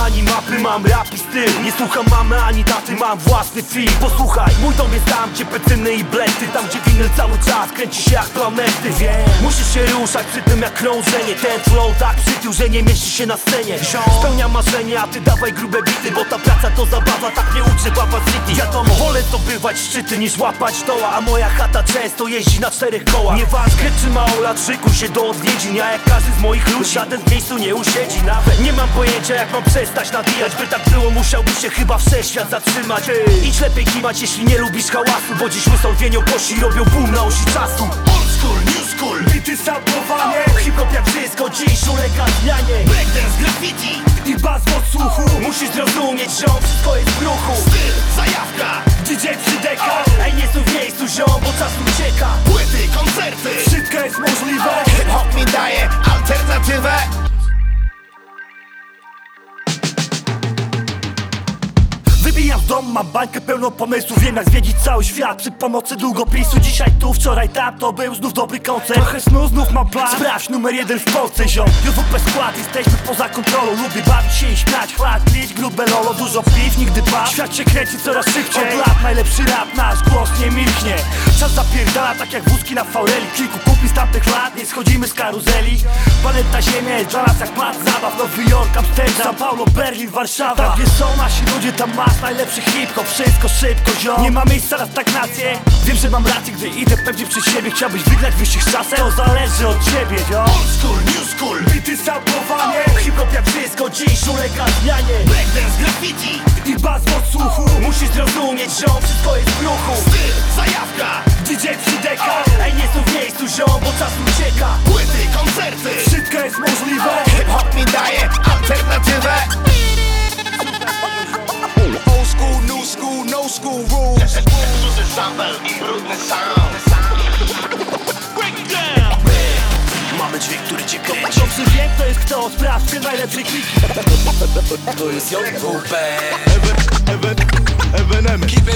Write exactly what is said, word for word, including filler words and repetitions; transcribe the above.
ani mapy, mam rap i styl. Nie słucham mamy ani taty, mam własny film. Posłuchaj, mój dom jest tam, gdzie pecyny i blety, tam gdzie winyl cały czas kręci się jak planety. Wiem, musisz się ruszać przy tym jak krążenie. Ten flow tak przytył, że nie mieści się na scenie. Spełnia marzenia, a ty dawaj grube bity, bo ta praca to zabawa, tak nie uczy Baba City. Wiadomo, wolę zdobywać szczyty niż łapać doła, a moja chata często jeździ na czterech kołach. Nieważne czy mało lat, szykuj się do odwiedzin. Ja jak każdy z moich ludzi, żaden w miejscu nie usiedzi nawet. Nie mam pojęcia jak mam przestać nawijać, by tak było musiałbyś się chyba wszechświat zatrzymać. Ej, idź lepiej kimać, jeśli nie lubisz hałasu, bo dziś łysą wienią kości robią boom na osi czasu. Old school, new school, bity samplowanie. Hip-hop jak wszystko dziś ulega zmianie. Breakdance, graffiti i bas w odsłuchu. Musisz zrozumieć, ziom, wszystko jest w ruchu. Styl, zajawka, D J trzy deka. Ej, nie stój w miejscu, ziom, bo czas ucieka. Płyty, koncerty, wszystko jest możliwe. Hip-hop mi daje alternatywę. Wybijam w dom, mam bańkę pełną pomysłów. Wiem jak zwiedzić cały świat przy pomocy długopisu. Dzisiaj tu, wczoraj tam, to był znów dobry koncert. Trochę snu, znów mam plan. Sprawdź numer jeden w Polsce, ziom. J W P skład, jesteśmy poza kontrolą. Lubię bawić się i śmiać, chlać, lić grube lolo. Dużo piw, nigdy pas. Świat się kręci coraz szybciej. Od lat najlepszy rap, nasz głos nie milknie. Czas zapierdala tak jak wózki na faureli. Kilku kupi z tamtych lat, nie schodzimy z karuzeli. Planeta Ziemia jest dla nas jak plac zabaw. Nowy Jork, Amsterdam, São Paulo, Berlin, Warszawa. Tam gdzie są nasi ludzie, tam masz najlepszy hip-hop, wszystko szybko, ziom. Nie ma miejsca na stagnację. Wiem, że mam rację, gdy idę pewnie przed siebie. Chciałbyś wygrać wyścig z czasem? To zależy od ciebie, ziom. Old school, new school, Bity samplowanie. Hip-hop jak wszystko dziś ulega zmianie. breakdance, graffiti I bas w odsłuchu. Musisz zrozumieć, ziom, wszystko jest w ruchu. styl, zajawka, D J trzy deka. Ej, nie stój w miejscu, ziom, bo czas ucieka. płyty, koncerty, Wszystko jest możliwe. hip-hop mi daje alternatywę. Old school, new school, no school rules. Duży sample i brudny sound. Mamy dźwięk, który cię kręci. Dobrze wiem, kto jest kto, sprawdźcie najlepsze kliki. To jest J W P. Evenem